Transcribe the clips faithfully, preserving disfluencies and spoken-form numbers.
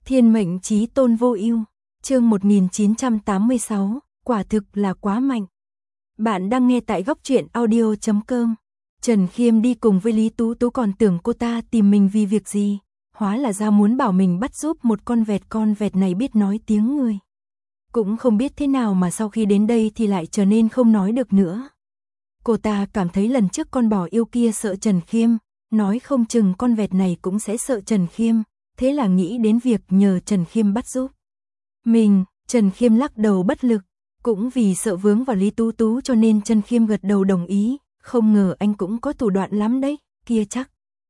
Thiên mệnh chí tôn vô ưu, chương một nghìn chín trăm tám mươi sáu, quả thực là quá mạnh. Bạn đang nghe tại góc truyện audio chấm com. Trần Khiêm đi cùng với Lý Tú Tú còn tưởng cô ta tìm mình vì việc gì, hóa là ra muốn bảo mình bắt giúp một con vẹt. Con vẹt này biết nói tiếng người. Cũng không biết thế nào mà sau khi đến đây thì lại trở nên không nói được nữa. Cô ta cảm thấy lần trước con bò yêu kia sợ Trần Khiêm, nói không chừng con vẹt này cũng sẽ sợ Trần Khiêm, thế là nghĩ đến việc nhờ Trần Khiêm bắt giúp. Mình, Trần Khiêm lắc đầu bất lực, cũng vì sợ vướng vào Lý Tú Tú cho nên Trần Khiêm gật đầu đồng ý, không ngờ anh cũng có thủ đoạn lắm đấy, kia chắc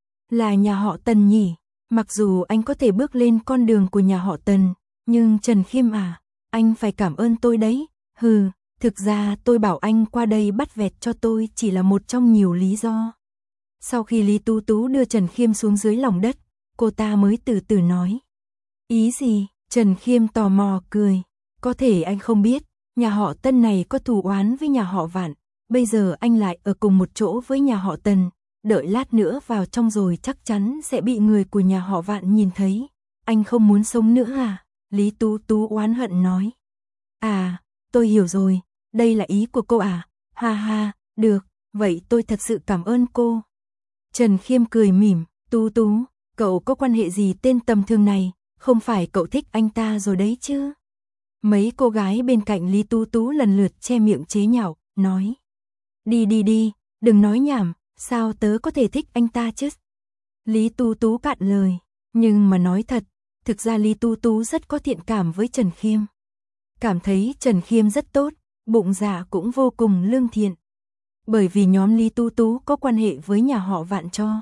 là nhà họ Tần nhỉ. Mặc dù anh có thể bước lên con đường của nhà họ Tần, nhưng Trần Khiêm à, anh phải cảm ơn tôi đấy. Hừ, thực ra tôi bảo anh qua đây bắt vẹt cho tôi chỉ là một trong nhiều lý do. Sau khi Lý Tú Tú đưa Trần Khiêm xuống dưới lòng đất, cô ta mới từ từ nói. Ý gì? Trần Khiêm tò mò cười. Có thể anh không biết, nhà họ Tân này có thù oán với nhà họ Vạn, bây giờ anh lại ở cùng một chỗ với nhà họ Tần, đợi lát nữa vào trong rồi chắc chắn sẽ bị người của nhà họ Vạn nhìn thấy. Anh không muốn sống nữa à? Lý Tú Tú oán hận nói. À, tôi hiểu rồi, đây là ý của cô à? Ha ha, được, vậy tôi thật sự cảm ơn cô. Trần Khiêm cười mỉm. Tú Tú, cậu có quan hệ gì tên tầm thường này, không phải cậu thích anh ta rồi đấy chứ? Mấy cô gái bên cạnh Lý Tú Tú lần lượt che miệng chế nhạo, nói. Đi đi đi, đừng nói nhảm, sao tớ có thể thích anh ta chứ? Lý Tú Tú cạn lời, nhưng mà nói thật, thực ra Lý Tú Tú rất có thiện cảm với Trần Khiêm. Cảm thấy Trần Khiêm rất tốt, bụng dạ cũng vô cùng lương thiện. Bởi vì nhóm Lý Tú Tú có quan hệ với nhà họ Vạn cho,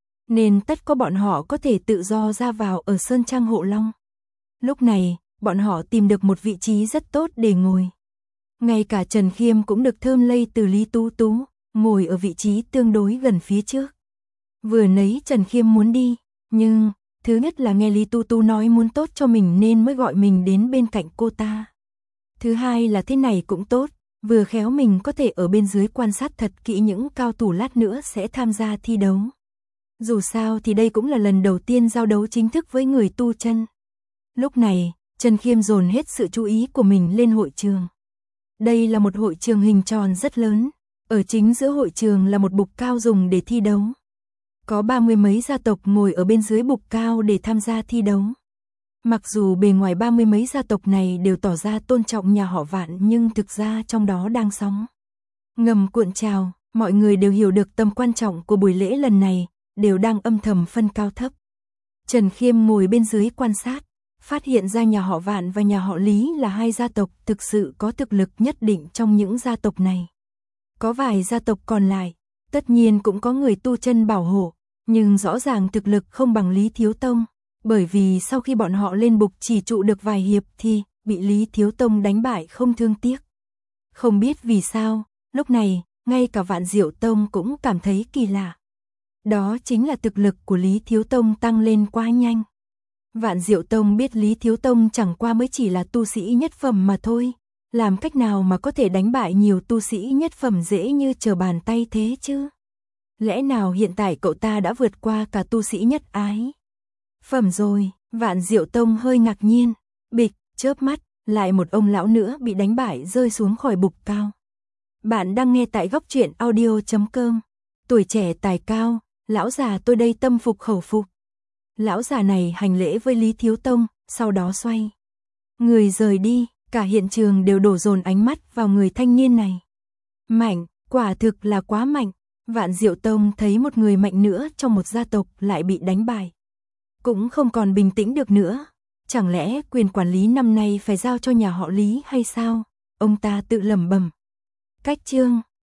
nên tất có bọn họ có thể tự do ra vào ở Sơn Trang Hộ Long. Lúc này, bọn họ tìm được một vị trí rất tốt để ngồi. Ngay cả Trần Khiêm cũng được thơm lây từ Lý Tú Tú, ngồi ở vị trí tương đối gần phía trước. Vừa nấy Trần Khiêm muốn đi, nhưng thứ nhất là nghe Lý Tú Tú nói muốn tốt cho mình nên mới gọi mình đến bên cạnh cô ta. Thứ hai là thế này cũng tốt, vừa khéo mình có thể ở bên dưới quan sát thật kỹ những cao thủ lát nữa sẽ tham gia thi đấu. Dù sao thì đây cũng là lần đầu tiên giao đấu chính thức với người tu chân. Lúc này, Trần Khiêm dồn hết sự chú ý của mình lên hội trường. Đây là một hội trường hình tròn rất lớn, ở chính giữa hội trường là một bục cao dùng để thi đấu. Có ba mươi mấy gia tộc ngồi ở bên dưới bục cao để tham gia thi đấu. Mặc dù bề ngoài ba mươi mấy gia tộc này đều tỏ ra tôn trọng nhà họ Vạn nhưng thực ra trong đó đang sóng ngầm cuộn trào, mọi người đều hiểu được tầm quan trọng của buổi lễ lần này, đều đang âm thầm phân cao thấp. Trần Khiêm ngồi bên dưới quan sát, phát hiện ra nhà họ Vạn và nhà họ Lý là hai gia tộc thực sự có thực lực nhất định trong những gia tộc này. Có vài gia tộc còn lại, tất nhiên cũng có người tu chân bảo hộ, nhưng rõ ràng thực lực không bằng Lý Thiếu Tông, bởi vì sau khi bọn họ lên bục chỉ trụ được vài hiệp thì bị Lý Thiếu Tông đánh bại không thương tiếc. Không biết vì sao, lúc này, ngay cả Vạn Diệu Tông cũng cảm thấy kỳ lạ. Đó chính là thực lực của Lý Thiếu Tông tăng lên quá nhanh. Vạn Diệu Tông biết Lý Thiếu Tông chẳng qua mới chỉ là tu sĩ nhất phẩm mà thôi, làm cách nào mà có thể đánh bại nhiều tu sĩ nhất phẩm dễ như trở bàn tay thế chứ? Lẽ nào hiện tại cậu ta đã vượt qua cả tu sĩ nhất ái phẩm rồi? Vạn Diệu Tông hơi ngạc nhiên, bịch, chớp mắt, lại một ông lão nữa bị đánh bại rơi xuống khỏi bục cao. Bạn đang nghe tại góc truyện audio chấm com. Tuổi trẻ tài cao, lão già tôi đây tâm phục khẩu phục. Lão già này hành lễ với Lý Thiếu Tông, sau đó xoay người rời đi, cả hiện trường đều đổ dồn ánh mắt vào người thanh niên này. Mạnh, quả thực là quá mạnh. Vạn Diệu Tông thấy một người mạnh nữa trong một gia tộc lại bị đánh bại, cũng không còn bình tĩnh được nữa. Chẳng lẽ quyền quản lý năm nay phải giao cho nhà họ Lý hay sao? Ông ta tự lẩm bẩm. Cách chương